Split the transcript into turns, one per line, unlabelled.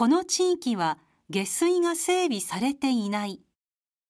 この地域は下水が整備されていない